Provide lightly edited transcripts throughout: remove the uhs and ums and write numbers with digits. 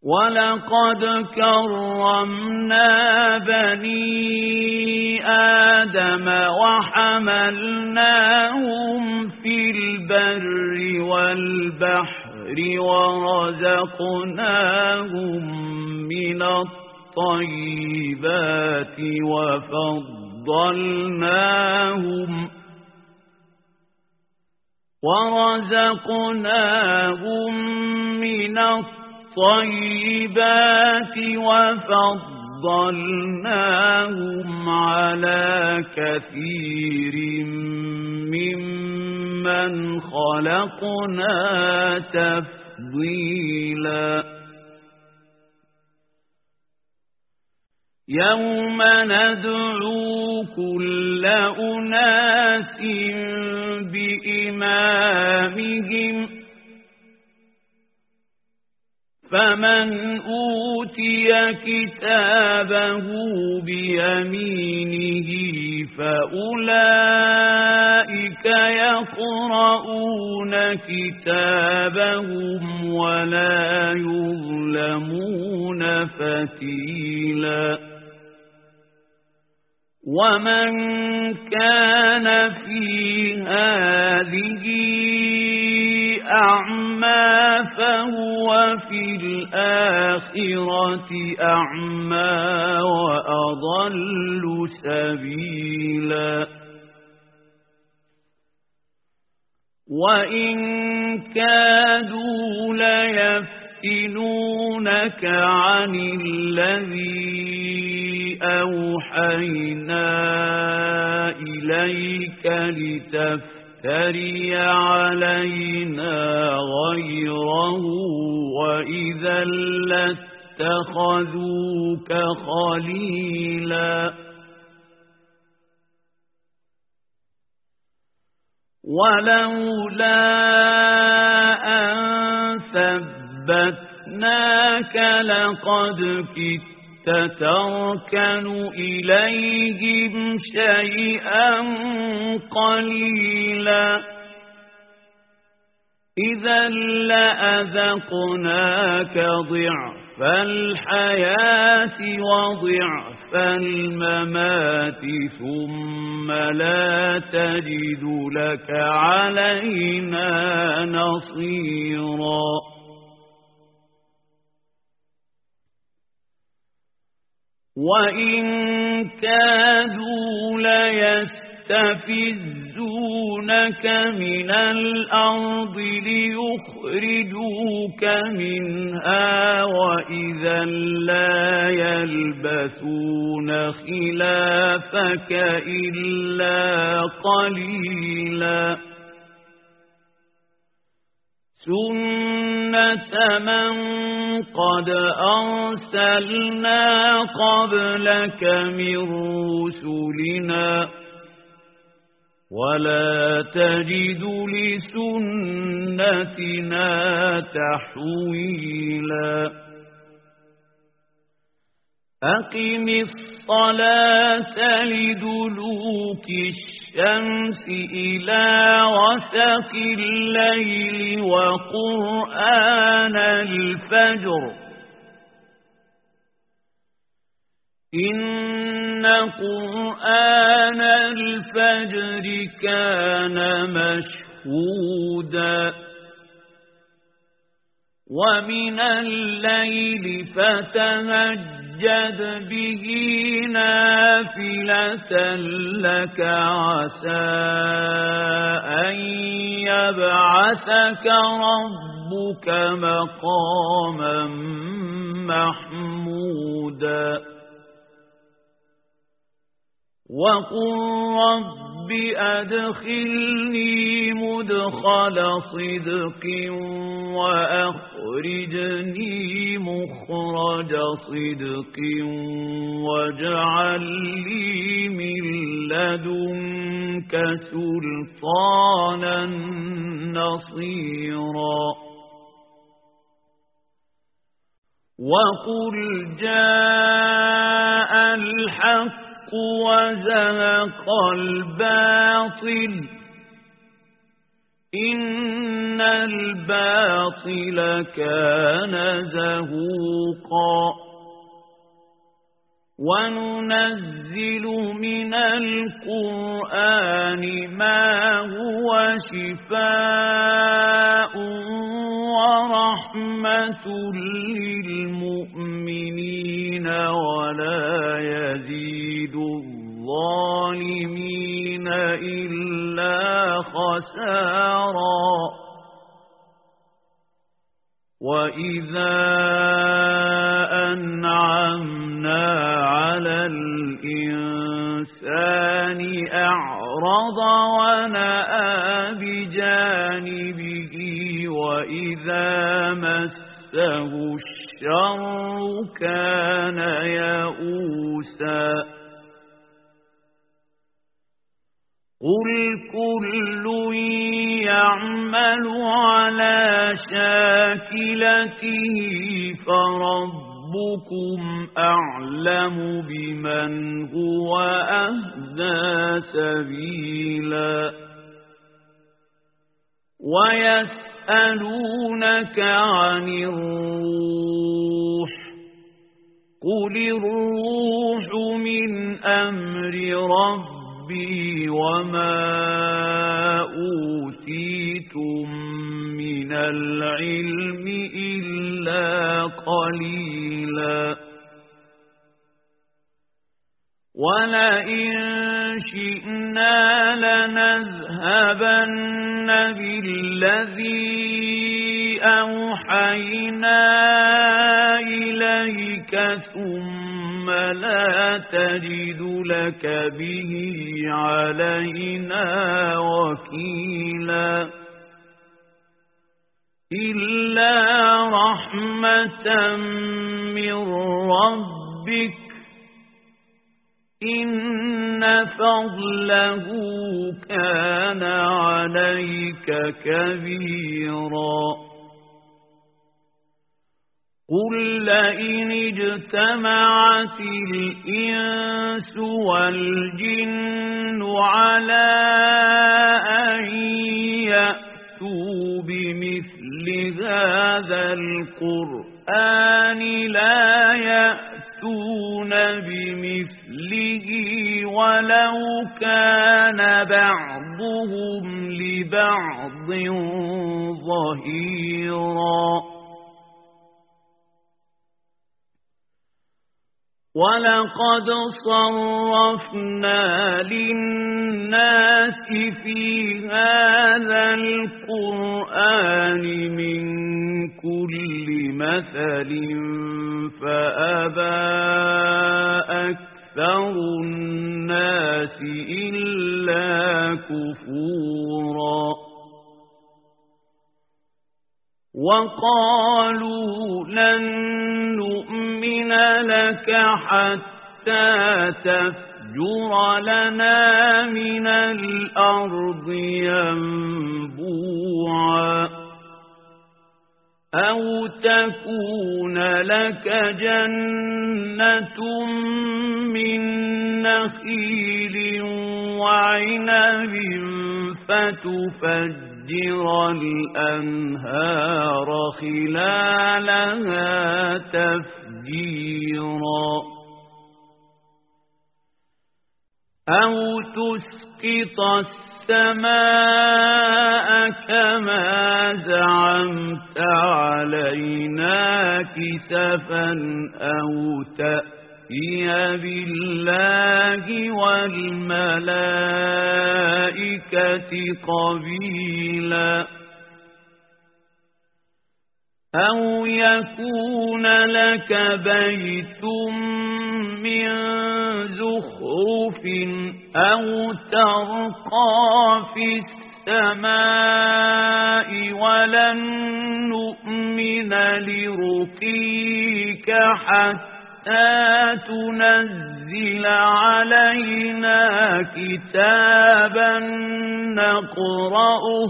ولقد كرمنا بني آدم وحملناهم في البر والبحر ورزقناهم من الطيبات وفضلناهم على كثير ممن خلقنا تفضيلا يوم ندعو كل أناس بإمامهم فمن أوتي كتابه بيمينه فأولئك يقرؤون كتابهم ولا يظلمون فتيلا ومن كان في هذه أعمى فهو في الآخرة أعمى وأضل سبيلا وإن كادوا ليفتنونك عن الذي أوحينا إليك لتفتري علينا غيره وإذا لاتخذوك خليلا ولولا أن ثبتناك لقد كدت تركن إليهم شيئا قليلا إذا لأذقناك ضعف الحياة وضعف الممات ثم لا تجد لك علينا نصيرا وإن كادوا ليستفزونك من الأرض ليخرجوك منها وإذا لا يلبثون خلافك إلا قليلا سنة من قد أرسلنا قبلك من رسلنا ولا تجد لسنتنا تحويلا أقم الصلاة لدلوك الشمس إلى غسق الليل وقرآن الفجر إن قرآن الفجر كان مشهودا ومن الليل فتهجد به نافلة لك عسى أن يبعثك ربك مقاما محمودا وقل رب أدخلني مدخل صدق وأخرجني مخرج صدق واجعل لي من لدنك سلطانا نصيرا وقل جاء الحق وزهق الباطل إن إن الباطل كان زهوقا وننزل من القرآن ما هو شفاء ورحمة للمؤمنين ولا يزيد الظالمين إلا خسارا وإذا أنعمنا على الإنسان أعرض ونأى بجانبه وإذا مسه الشر كان يئوسا قل كل يعمل على شاكلته فربكم أعلم بمن هو أهدى سبيلا ويسألونك عن الروح قل الروح من أمر ربي وما أوتيتم من العلم إلا قليلا ولئن شئنا لنذهبن بالذي أوحينا إليك ثم لا تجد لك به علينا وكيلا إلا رحمة من ربك إن فضله كان عليك كبيرا قل لئن اجتمعت الإنس والجن على أن يأتوا بمثل هذا القرآن لا يأتون بمثله ولو كان بعضهم لبعض ظهيرا ولقد صرفنا للناس في هذا القرآن من كل مثل فأبى أكثر الناس إلا كفورا وقالوا لن نؤمن لك حتى تفجر لنا من الأرض ينبوعا أو تكون لك جنة من نخيل وعنب فتفجر الأنهار خلالها تفجيرا أو تسقط السماء كما زعمت علينا كسفا أو تأتي بالله والملائكة قبيلا أو يكون لك بيت من زخرف أو ترقى في السماء ولن نؤمن لرقيك حتى تنزل علينا كتابا نقرأه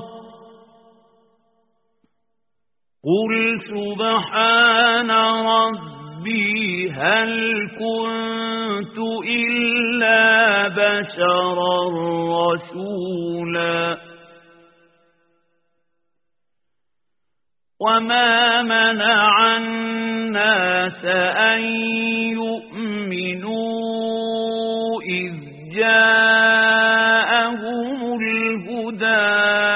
قل سبحان ربي هل كنت إلا بشرا رسولا وما منع الناس أن يؤمنوا إذ جاءهم الهدى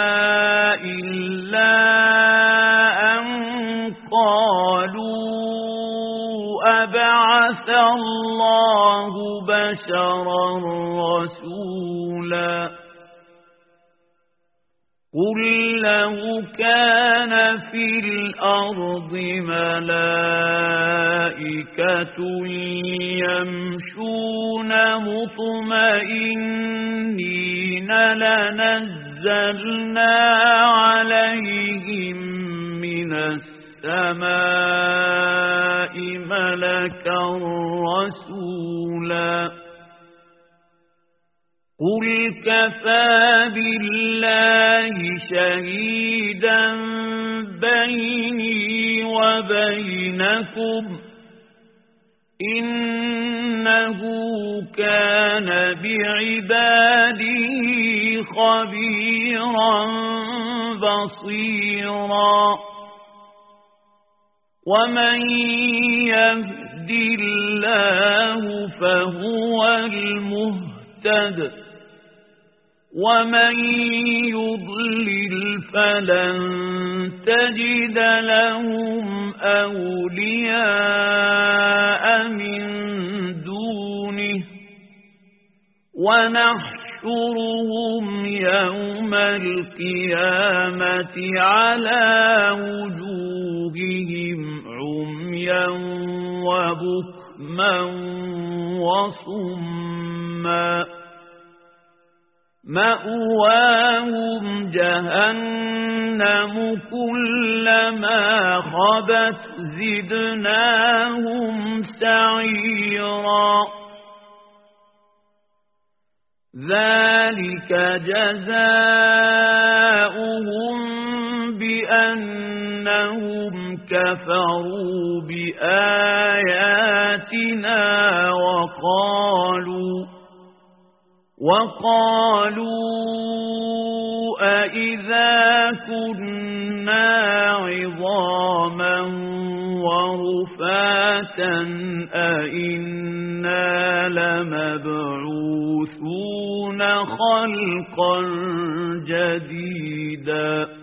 إلا أن قالوا أبعث الله بشرا رسولا قل لو كان في الأرض ملائكة يمشون مطمئنين لنزلنا عليهم من السماء ملكا رسولا قل كفى بالله شهيدا بيني وبينكم إنه كان بعباده خبيرا بصيرا ومن يهد الله فهو المهتد ومن يضلل فلن تجد لهم أولياء من دونه ونحشرهم يوم القيامة على وجوههم عميا وبكما وصما مأواهم جهنم كلما خبت زدناهم سعيرا ذلك جزاؤهم بأنهم كفروا بآياتنا وقالوا أإذا كنا عظاما ورفاتا أإنا لمبعوثون خلقا جديدا